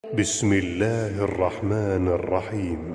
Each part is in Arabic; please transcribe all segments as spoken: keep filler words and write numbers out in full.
بسم الله الرحمن الرحيم.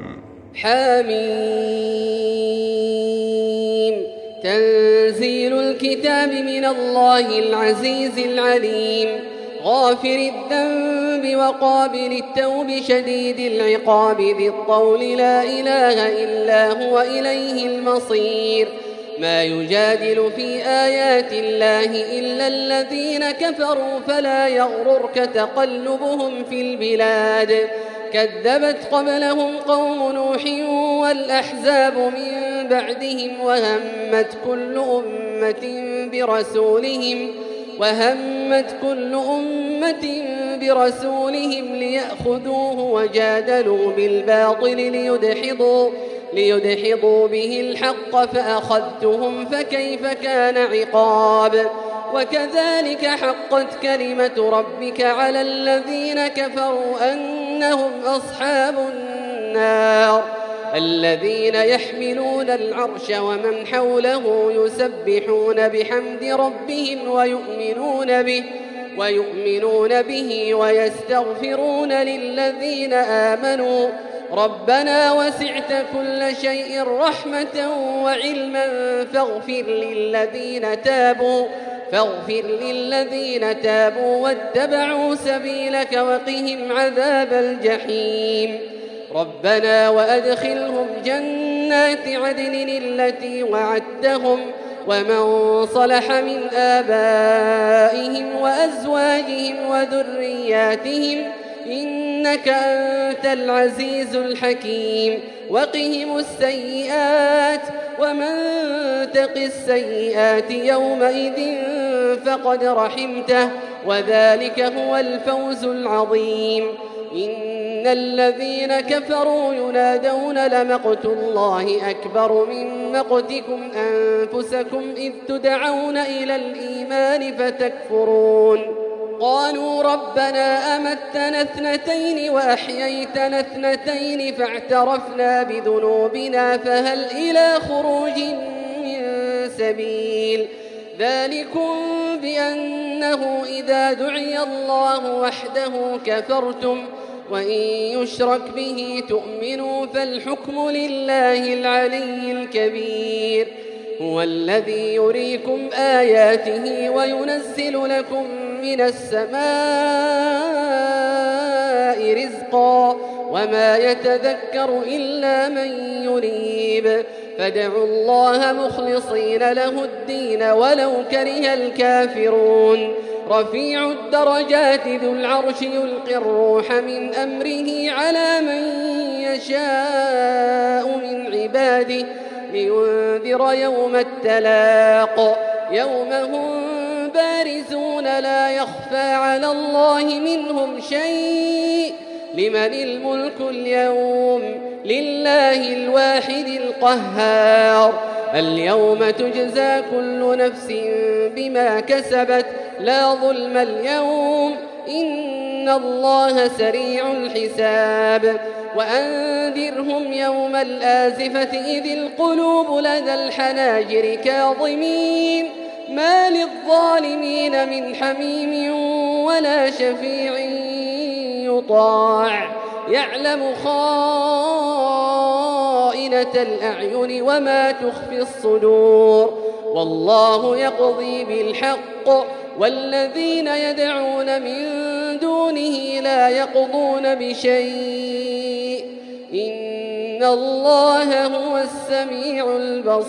حميم. تنزيل الكتاب من الله العزيز العليم، غافر الذنب وقابل التوب شديد العقاب ذي الطول لا إله إلا هو إليه المصير. ما يجادل في آيات الله إلا الذين كفروا فلا يغررك تقلبهم في البلاد. كذبت قبلهم قوم نوح والأحزاب من بعدهم وهمت كل أمة برسولهم وهمت كل أمة برسولهم ليأخذوه وجادلوا بالباطل ليدحضوا ليدحضوا به الحق فأخذتهم فكيف كان عقاب. وكذلك حقت كلمة ربك على الذين كفروا أنهم أصحاب النار. الذين يحملون العرش ومن حوله يسبحون بحمد ربهم ويؤمنون به ويؤمنون به ويستغفرون للذين آمنوا ربنا وسعت كل شيء رحمة وعلما فاغفر للذين تابوا فاغفر للذين تابوا واتبعوا سبيلك وقهم عذاب الجحيم. ربنا وأدخلهم جنات عدن التي وعدتهم ومن صلح من آبائهم وأزواجهم وذرياتهم إنك أنت العزيز الحكيم. وقهم السيئات ومن تق السيئات يومئذ فقد رحمته وذلك هو الفوز العظيم. إن الذين كفروا ينادون لمقت الله أكبر من مقتكم أنفسكم إذ تدعون إلى الإيمان فتكفرون. قالوا ربنا أمتنا اثنتين وأحييتنا اثنتين فاعترفنا بذنوبنا فهل إلى خروج من سبيل. ذلكم بأنه إذا دعي الله وحده كفرتم وإن يشرك به تؤمنوا فالحكم لله العلي الكبير. هو الذي يريكم آياته وينزل لكم من السماء رزقا وما يتذكر إلا من ينيب. فادعوا الله مخلصين له الدين ولو كره الكافرون. رفيع الدرجات ذو العرش يلقي الروح من أمره على من يشاء من عباده لينذر يوم التلاق يوم هم بارزون لا يخفى على الله منهم شيء. لمن الملك اليوم لله الواحد القهار. اليوم تجزى كل نفس بما كسبت لا ظلم اليوم إن الله سريع الحساب. وأنذرهم يوم الآزفة إذ القلوب لدى الحناجر كاظمين ما للظالمين من حميم ولا شفيع يطاع يعلم خائنة الأعين وما تخفي الصدور. والله يقضي بالحق والذين يدعون من دونه لا يقضون بشيء إن الله هو السميع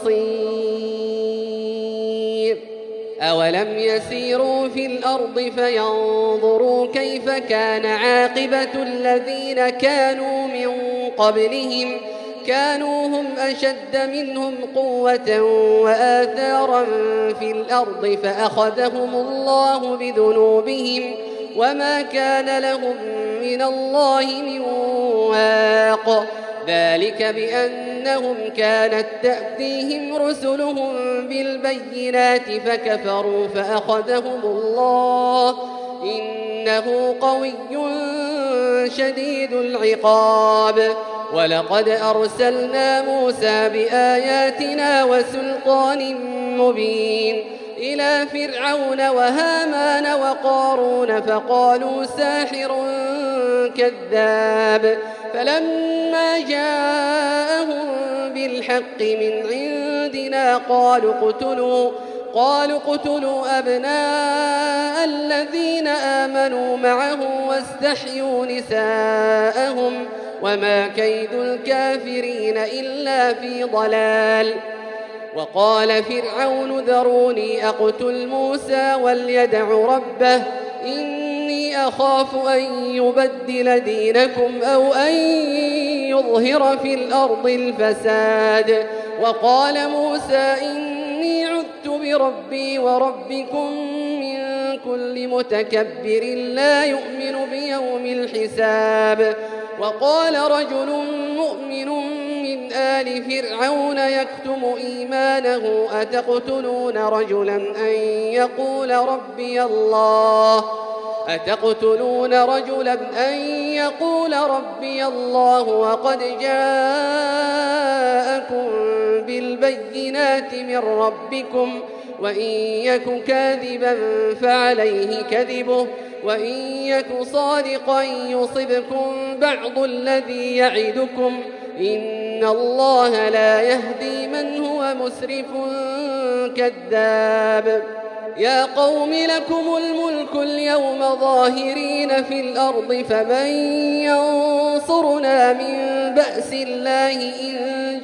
البصير. أولم يسيروا في الأرض فينظروا كيف كان عاقبة الذين كانوا من قبلهم كانوا هم أشد منهم قوة وآثارا في الأرض فأخذهم الله بذنوبهم وما كان لهم من الله من واق. ذلك بأنهم كانت تأتيهم رسلهم بالبينات فكفروا فأخذهم الله إنه قوي شديد العقاب. ولقد أرسلنا موسى بآياتنا وسلطان مبين إلى فرعون وهامان وقارون فقالوا ساحر كذاب فلما جاءهم بالحق من عندنا قالوا اقتلوا قالوا اقتلوا أبناء الذين آمنوا معه واستحيوا نساءهم وما كيد الكافرين إلا في ضلال. وقال فرعون ذروني أقتل موسى وليدع ربه إني أخاف أن يبدل دينكم أو أن يظهر في الأرض الفساد. وقال موسى إني عذت بربي وربكم من كل متكبر لا يؤمن بيوم الحساب. وقال رجل مؤمن من آل فرعون يكتم إيمانه أتقتلون رجلا أن يقول ربي الله أتقتلون رجلا أن يقول ربي الله وقد جاءكم بالبينات من ربكم وإن يك كاذبا فعليه كذبه وإن يك صادقا يصبكم بعض الذي يعدكم إن الله لا يهدي من هو مسرف كذاب. يا قوم لكم الملك اليوم ظاهرين في الأرض فمن ينصرنا من بأس الله إن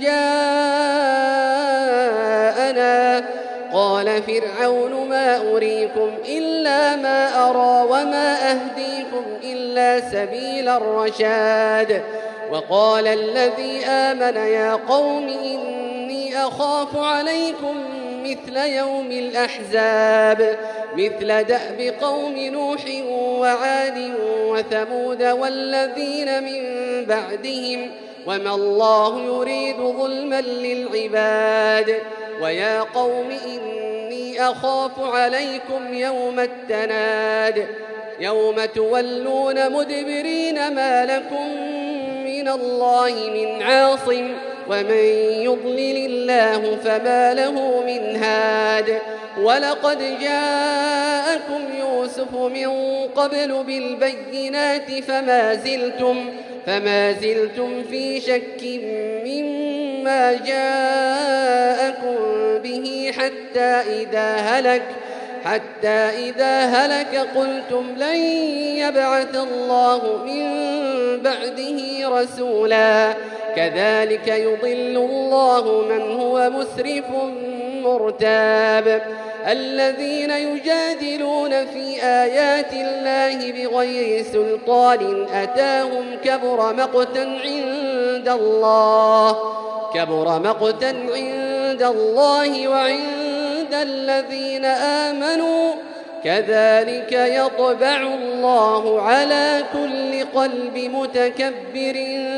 جاءنا. قال فرعون ما أريكم إلا ما أرى وما أهديكم إلا سبيل الرشاد. وقال الذي آمن يا قوم إني أخاف عليكم مثل يوم الأحزاب مثل دأب قوم نوح وعاد وثمود والذين من بعدهم وما الله يريد ظلما للعباد. ويا قوم إني أخاف عليكم يوم التناد يوم تولون مدبرين ما لكم من الله من عاصم ومن يضلل الله فما له من هاد. ولقد جاءكم يوسف من قبل بالبينات فما زلتم فما زلتم في شك مما جاءكم به حتى إذا هلك حتى إذا هلك قلتم لن يبعث الله من بعده رسولا. كذلك يضل الله من هو مسرف مرتاب. الذين يجادلون في آيات الله بغير سلطان أتاهم كبر مقتا عند الله كبر مقتا عند الله وعند الذين آمنوا كذلك يطبع الله على كل قلب متكبر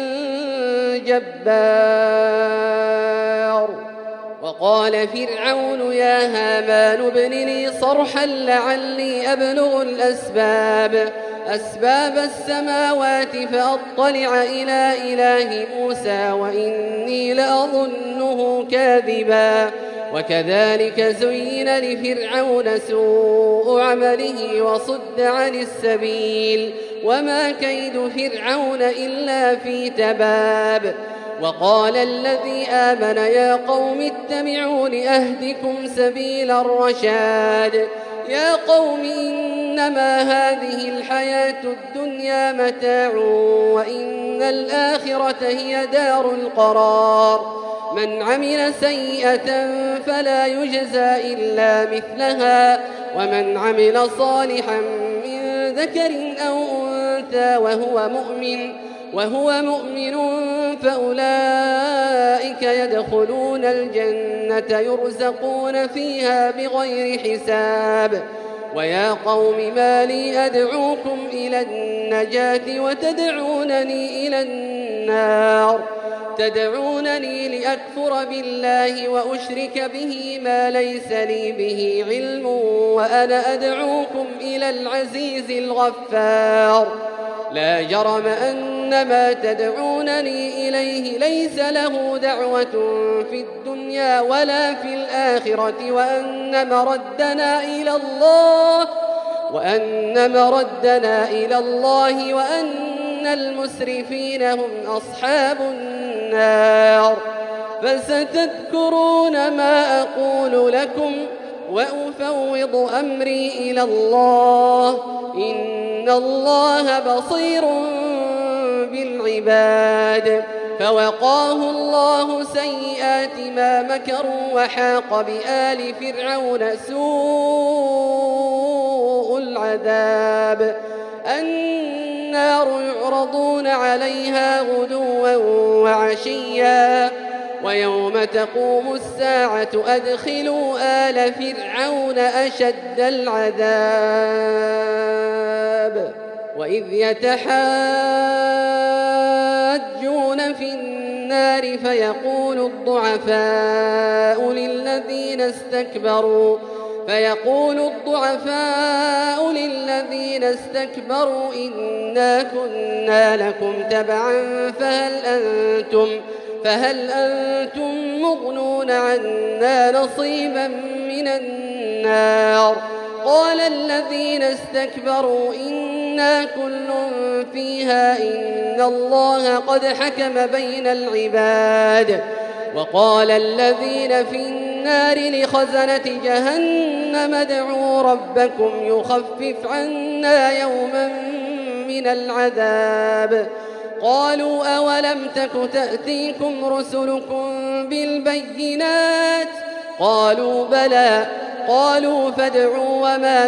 جبار. وقال فرعون يا هامان ابن لي صرحا لعلي أبلغ الأسباب أسباب السماوات فأطلع إلى إله موسى وإني لأظنه كاذبا. وكذلك زين لفرعون سوء عمله وصد عن السبيل وما كيد فرعون إلا في تباب. وقال الذي آمن يا قوم اتبعون أهدكم سبيل الرشاد. يا قوم إنما هذه الحياة الدنيا متاع وإن الآخرة هي دار القرار. من عمل سيئة فلا يجزى إلا مثلها ومن عمل صالحا من ذكر أو أنثى وهو مؤمن وهو مؤمن فأولئك يدخلون الجنة يرزقون فيها بغير حساب. ويا قوم ما لي أدعوكم إلى النجاة وتدعونني إلى النار تدعونني لأكفر بالله وأشرك به ما ليس لي به علم وأنا أدعوكم إلى العزيز الغفار. لا جرم أن ما تدعونني إليه ليس له دعوة في الدنيا ولا في الآخرة وأن مردنا إلى الله وأن مردنا إلى الله وأن إن المسرفين هم أصحاب النار. فستذكرون ما أقول لكم وأفوض أمري إلى الله، إن الله بصير بالعباد. فوقاه الله سيئات ما مكروا وحاق بآل فرعون سوء العذاب. النار يعرضون عليها غدوا وعشيا ويوم تقوم الساعة أدخلوا آل فرعون أشد العذاب. وإذ يتحاجون في النار فيقول الضعفاء للذين استكبروا فيقول الضعفاء للذين استكبروا إنا كنا لكم تبعا فهل أنتم فهل أنتم مغنون عنا نصيبا من النار. قال الذين استكبروا إنا كل فيها إن الله قد حكم بين العباد. وقال الذين في النار لخزنة جهنم ادعوا ربكم يخفف عنا يوما من العذاب. قالوا أولم تك تأتيكم رسلكم بالبينات قالوا بلى قالوا فادعوا وما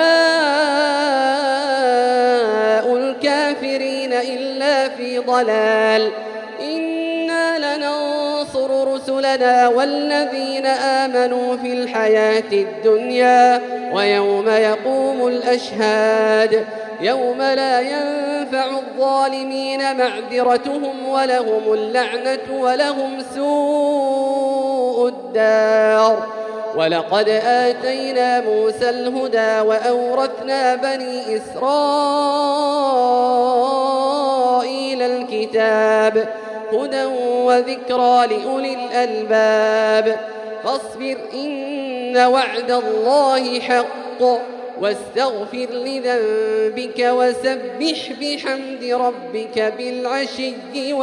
دعاء الكافرين إلا في ضلال. إنا لننصر رسلنا والذين آمنوا في الحياة الدنيا ويوم يقوم الأشهاد يوم لا ينفع الظالمين معذرتهم ولهم اللعنة ولهم سوء الدار. ولقد آتينا موسى الهدى وأورثنا بني إسرائيل الكتاب هدى وذكرى لأولي الألباب. فاصبر إن وعد الله حق واستغفر لذنبك وسبح بحمد ربك بالعشي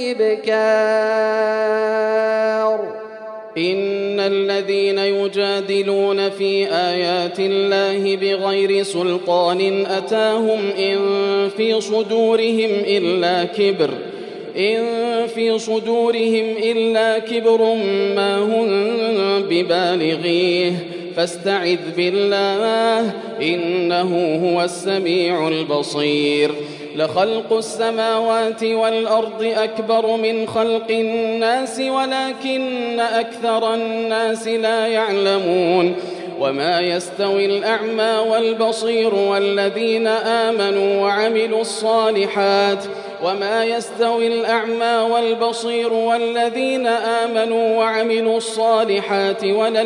والإبكار. إن الذين يجادلون في آيات الله بغير سلطان أتاهم إن في صدورهم إلا كبر إن في صدورهم إلا كبر ما هم ببالغيه فاستعذ بالله إنه هو السميع البصير. لخلق السماوات والأرض أكبر من خلق الناس ولكن أكثر الناس لا يعلمون. وما يستوي الأعمى والبصير والذين آمنوا وعملوا الصالحات وما يستوي الأعمى والبصير والذين آمنوا وعملوا الصالحات ولا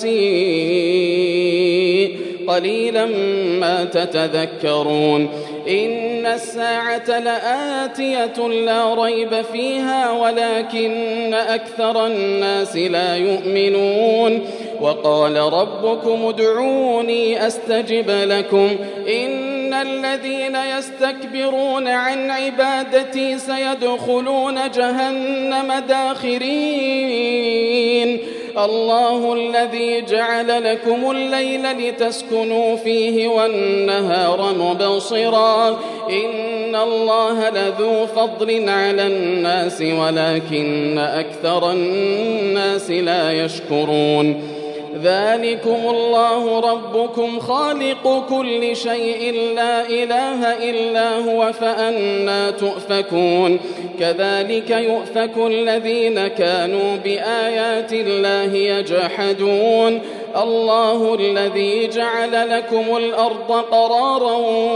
المسيء قليلا ما تتذكرون. إن الساعة لآتية لا ريب فيها ولكن أكثر الناس لا يؤمنون. وقال ربكم ادعوني أستجب لكم إن الذين يستكبرون عن عبادتي سيدخلون جهنم داخرين. الله الذي جعل لكم الليل لتسكنوا فيه والنهار مبصرا إن الله لذو فضل على الناس ولكن أكثر الناس لا يشكرون. ذلكم الله ربكم خالق كل شيء لا إله إلا هو فأنى تؤفكون. كذلك يؤفك الذين كانوا بآيات الله يجحدون. الله الذي جعل لكم الأرض قرارا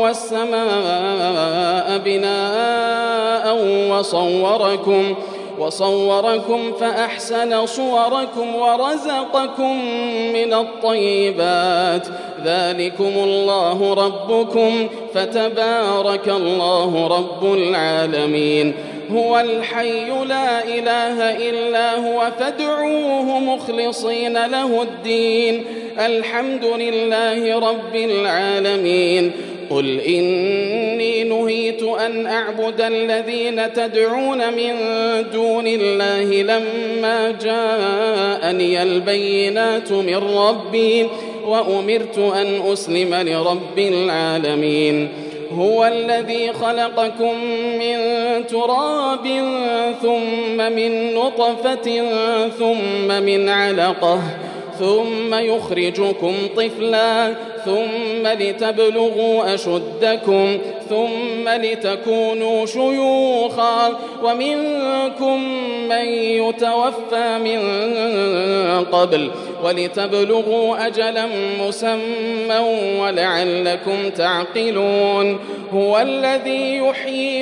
والسماء بناء وصوركم وصوركم فأحسن صوركم ورزقكم من الطيبات. ذلكم الله ربكم فتبارك الله رب العالمين. هو الحي لا إله إلا هو فادعوه مخلصين له الدين. الحمد لله رب العالمين. قل إني نهيت أن أعبد الذين تدعون من دون الله لما جاءني البينات من ربي وأمرت أن أسلم لرب العالمين. هو الذي خلقكم من تراب ثم من نطفة ثم من علقة ثم يخرجكم طفلا ثم لتبلغوا أشدكم ثم لتكونوا شيوخا ومنكم من يتوفى من قبل ولتبلغوا أجلا مسمى ولعلكم تعقلون. هو الذي يحيي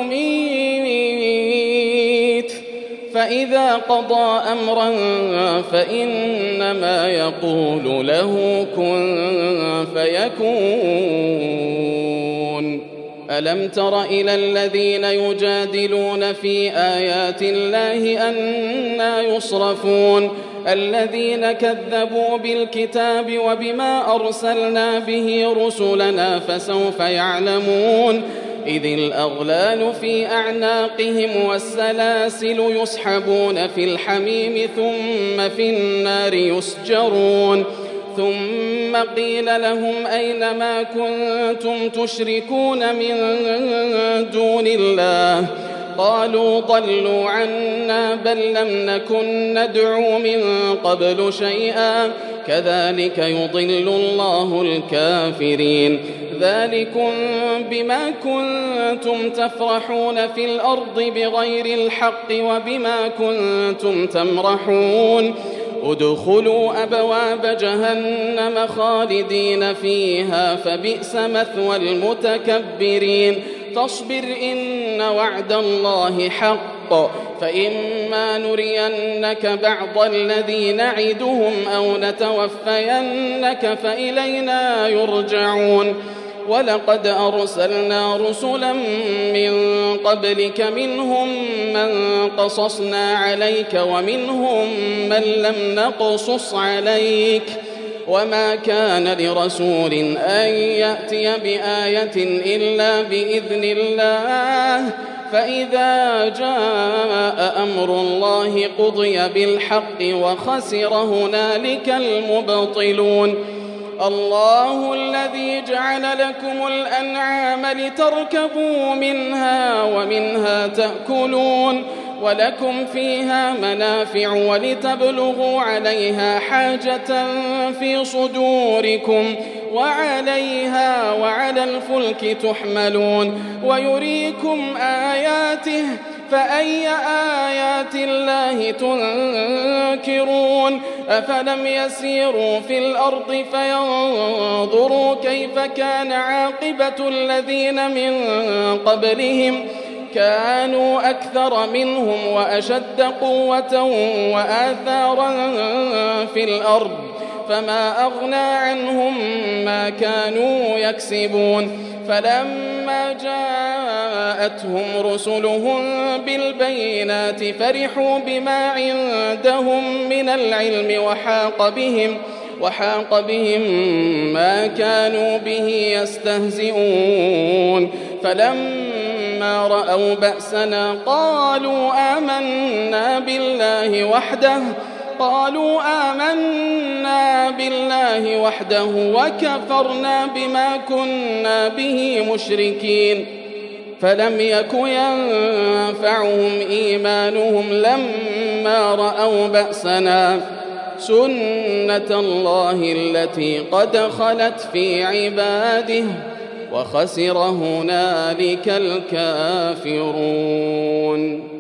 ويميت فإذا قضى أمرا فإنما يقول له كن فيكون. ألم تر إلى الذين يجادلون في آيات الله أنى يصرفون الذين كذبوا بالكتاب وبما أرسلنا به رسلنا فسوف يعلمون. إذ الأغلال في أعناقهم والسلاسل يسحبون في الحميم ثم في النار يسجرون. ثم قيل لهم أين ما كنتم تشركون من دون الله قالوا ضلوا عنا بل لم نكن ندعو من قبل شيئا كذلك يضل الله الكافرين. ذلكم بما كنتم تفرحون في الأرض بغير الحق وبما كنتم تمرحون. ادخلوا أبواب جهنم خالدين فيها فبئس مثوى المتكبرين. فاصبر إن وعد الله حق فإما نرينك بعض الذي نعدهم أو نتوفينك فإلينا يرجعون. ولقد أرسلنا رسلا من قبلك منهم من قصصنا عليك ومنهم من لم نقصص عليك وما كان لرسول أن يأتي بآية إلا بإذن الله فإذا جاء أمر الله قضي بالحق وخسر هنالك المبطلون. الله الذي جعل لكم الأنعام لتركبوا منها ومنها تأكلون ولكم فيها منافع ولتبلغوا عليها حاجة في صدوركم وعليها وعلى الفلك تحملون ويريكم آياته فأي آيات الله تنكرون. أفلم يسيروا في الأرض فينظروا كيف كان عاقبة الذين من قبلهم كانوا أكثر منهم وأشد قوة وآثارا في الأرض فما أغنى عنهم ما كانوا يكسبون. فلما جاءتهم رسلهم بالبينات فرحوا بما عندهم من العلم وحاق بهم وحاق بهم ما كانوا به يستهزئون. فلما رأوا بأسنا قالوا آمنا بالله وحده قالوا آمنا بالله وحده وكفرنا بما كنا به مشركين. فلم يك ينفعهم إيمانهم لما رأوا بأسنا سنة الله التي قد خلت في عباده وخسر هنالك الكافرون.